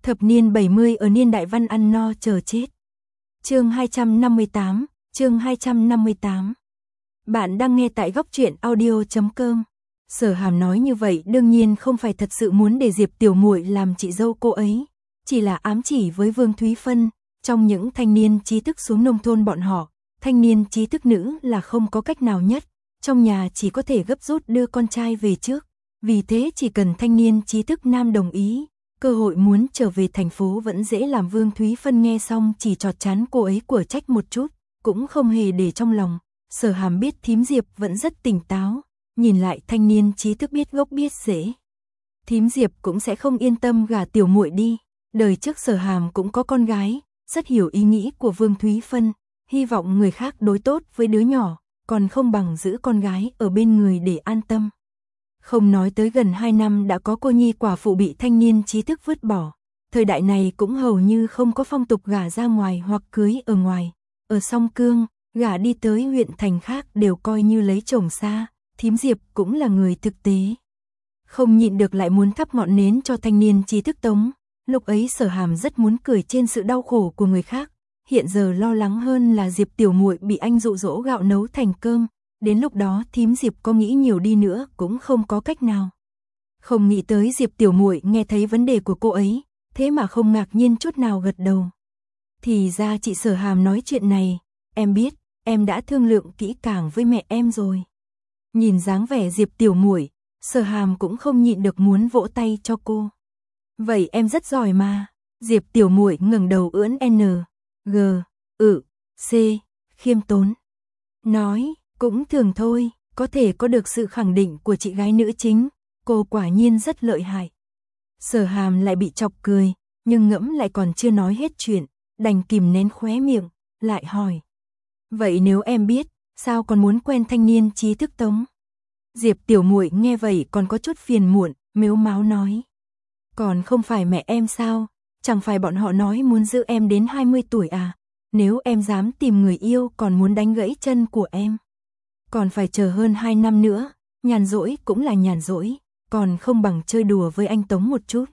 Thập niên 70 ở niên đại văn ăn no chờ chết. Chương 258, chương 258. Bạn đang nghe tại góc truyện audio.com. Sở Hàm nói như vậy đương nhiên không phải thật sự muốn để Diệp Tiểu Muội làm chị dâu cô ấy, chỉ là ám chỉ với Vương Thúy Phân, trong những thanh niên trí thức xuống nông thôn bọn họ, thanh niên trí thức nữ là không có cách nào nhất, trong nhà chỉ có thể gấp rút đưa con trai về trước, vì thế chỉ cần thanh niên trí thức nam đồng ý, cơ hội muốn trở về thành phố vẫn dễ làm. Vương Thúy Phân nghe xong chỉ chọt chán cô ấy của trách một chút, cũng không hề để trong lòng. Sở Hàm biết thím Diệp vẫn rất tỉnh táo, nhìn lại thanh niên trí thức biết gốc biết rễ. Thím Diệp cũng sẽ không yên tâm gả Tiểu Muội đi, đời trước Sở Hàm cũng có con gái, rất hiểu ý nghĩ của Vương Thúy Phân, hy vọng người khác đối tốt với đứa nhỏ, còn không bằng giữ con gái ở bên người để an tâm. Không nói tới gần 2 năm đã có cô nhi quả phụ bị thanh niên trí thức vứt bỏ, thời đại này cũng hầu như không có phong tục gả ra ngoài hoặc cưới ở ngoài, ở Song Cương, gả đi tới huyện thành khác đều coi như lấy chồng xa, thím Diệp cũng là người thực tế. Không nhịn được lại muốn thắp ngọn nến cho thanh niên trí thức Tống, lúc ấy Sở Hàm rất muốn cười trên sự đau khổ của người khác, hiện giờ lo lắng hơn là Diệp Tiểu Muội bị anh dụ dỗ gạo nấu thành cơm, đến lúc đó thím Diệp có nghĩ nhiều đi nữa cũng không có cách nào. Không nghĩ tới Diệp Tiểu Muội nghe thấy vấn đề của cô ấy, thế mà không ngạc nhiên chút nào gật đầu. Thì ra chị Sở Hàm nói chuyện này, em biết, em đã thương lượng kỹ càng với mẹ em rồi. Nhìn dáng vẻ Diệp Tiểu Muội, Sở Hàm cũng không nhịn được muốn vỗ tay cho cô. Vậy em rất giỏi mà. Diệp Tiểu Muội ngẩng đầu ưỡn N, G, C, khiêm tốn. Nói, cũng thường thôi, có thể có được sự khẳng định của chị gái nữ chính, cô quả nhiên rất lợi hại. Sở Hàm lại bị chọc cười, nhưng ngẫm lại còn chưa nói hết chuyện, đành kìm nén khóe miệng, lại hỏi. Vậy nếu em biết, sao còn muốn quen thanh niên trí thức Tống? Diệp Tiểu Muội nghe vậy còn có chút phiền muộn, mếu máo nói. Còn không phải mẹ em sao, chẳng phải bọn họ nói muốn giữ em đến 20 tuổi à, nếu em dám tìm người yêu còn muốn đánh gãy chân của em. Còn phải chờ hơn 2 năm nữa, nhàn rỗi cũng là nhàn rỗi, còn không bằng chơi đùa với anh Tống một chút.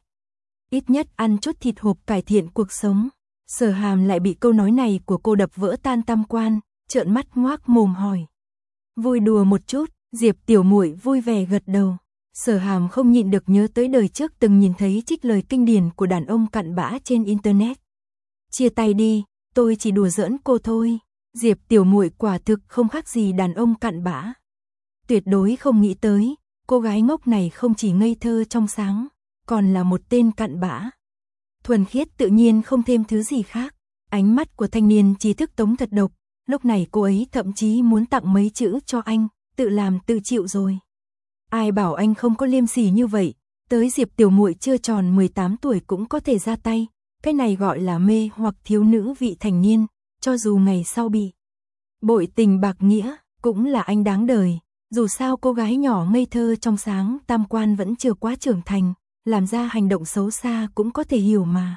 Ít nhất ăn chút thịt hộp cải thiện cuộc sống. Sở Hàm lại bị câu nói này của cô đập vỡ tan tam quan, trợn mắt ngoác mồm hỏi. Vui đùa một chút, Diệp Tiểu Muội vui vẻ gật đầu. Sở Hàm không nhịn được nhớ tới đời trước từng nhìn thấy trích lời kinh điển của đàn ông cặn bã trên internet. Chia tay đi, tôi chỉ đùa giỡn cô thôi. Diệp Tiểu Muội quả thực không khác gì đàn ông cặn bã. Tuyệt đối không nghĩ tới, cô gái ngốc này không chỉ ngây thơ trong sáng, còn là một tên cặn bã. Thuần khiết tự nhiên không thêm thứ gì khác. Ánh mắt của thanh niên trí thức Tống thật độc, lúc này cô ấy thậm chí muốn tặng mấy chữ cho anh, tự làm tự chịu rồi. Ai bảo anh không có liêm sỉ như vậy, tới Diệp Tiểu Muội chưa tròn 18 tuổi cũng có thể ra tay, cái này gọi là mê hoặc thiếu nữ vị thành niên, cho dù ngày sau bị bội tình bạc nghĩa, cũng là anh đáng đời, dù sao cô gái nhỏ ngây thơ trong sáng tam quan vẫn chưa quá trưởng thành, làm ra hành động xấu xa cũng có thể hiểu mà.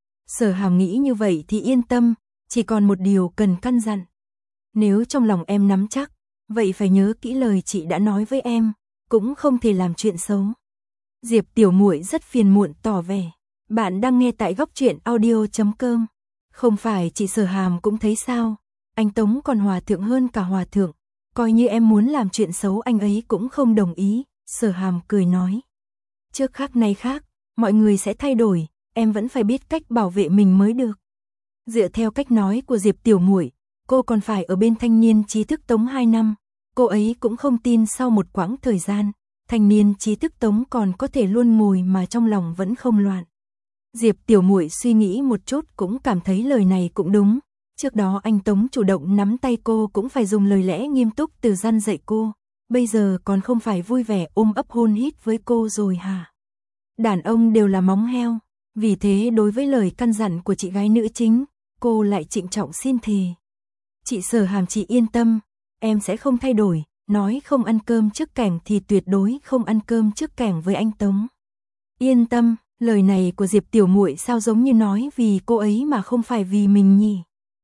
Sở Hàm nghĩ như vậy thì yên tâm, chỉ còn một điều cần căn dặn. Nếu trong lòng em nắm chắc, vậy phải nhớ kỹ lời chị đã nói với em, cũng không thể làm chuyện xấu. Diệp Tiểu Muội rất phiền muộn tỏ vẻ. Bạn đang nghe tại góc truyện audio.com. Không phải chị Sở Hàm cũng thấy sao, anh Tống còn hòa thượng hơn cả hòa thượng, coi như em muốn làm chuyện xấu anh ấy cũng không đồng ý. Sở Hàm cười nói. Trước khác nay khác, mọi người sẽ thay đổi, em vẫn phải biết cách bảo vệ mình mới được. Dựa theo cách nói của Diệp Tiểu Muội, cô còn phải ở bên thanh niên trí thức Tống 2 năm, cô ấy cũng không tin sau một quãng thời gian, thanh niên trí thức Tống còn có thể luôn ngồi mà trong lòng vẫn không loạn. Diệp Tiểu Muội suy nghĩ một chút cũng cảm thấy lời này cũng đúng, trước đó anh Tống chủ động nắm tay cô cũng phải dùng lời lẽ nghiêm túc từ răn dạy cô, bây giờ còn không phải vui vẻ ôm ấp hôn hít với cô rồi hả? Đàn ông đều là móng heo, vì thế đối với lời căn dặn của chị gái nữ chính, cô lại trịnh trọng xin thề. Chị Sở Hàm chị yên tâm, em sẽ không thay đổi, nói không ăn cơm trước kẻng thì tuyệt đối không ăn cơm trước kẻng với anh Tống. Yên tâm, lời này của Diệp Tiểu Muội sao giống như nói vì cô ấy mà không phải vì mình nhỉ?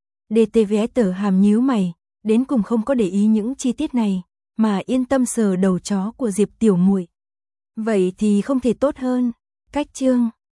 DTVS Sở Hàm nhíu mày, đến cùng không có để ý những chi tiết này, mà yên tâm sờ đầu chó của Diệp Tiểu Muội. Vậy thì không thể tốt hơn. Cách chương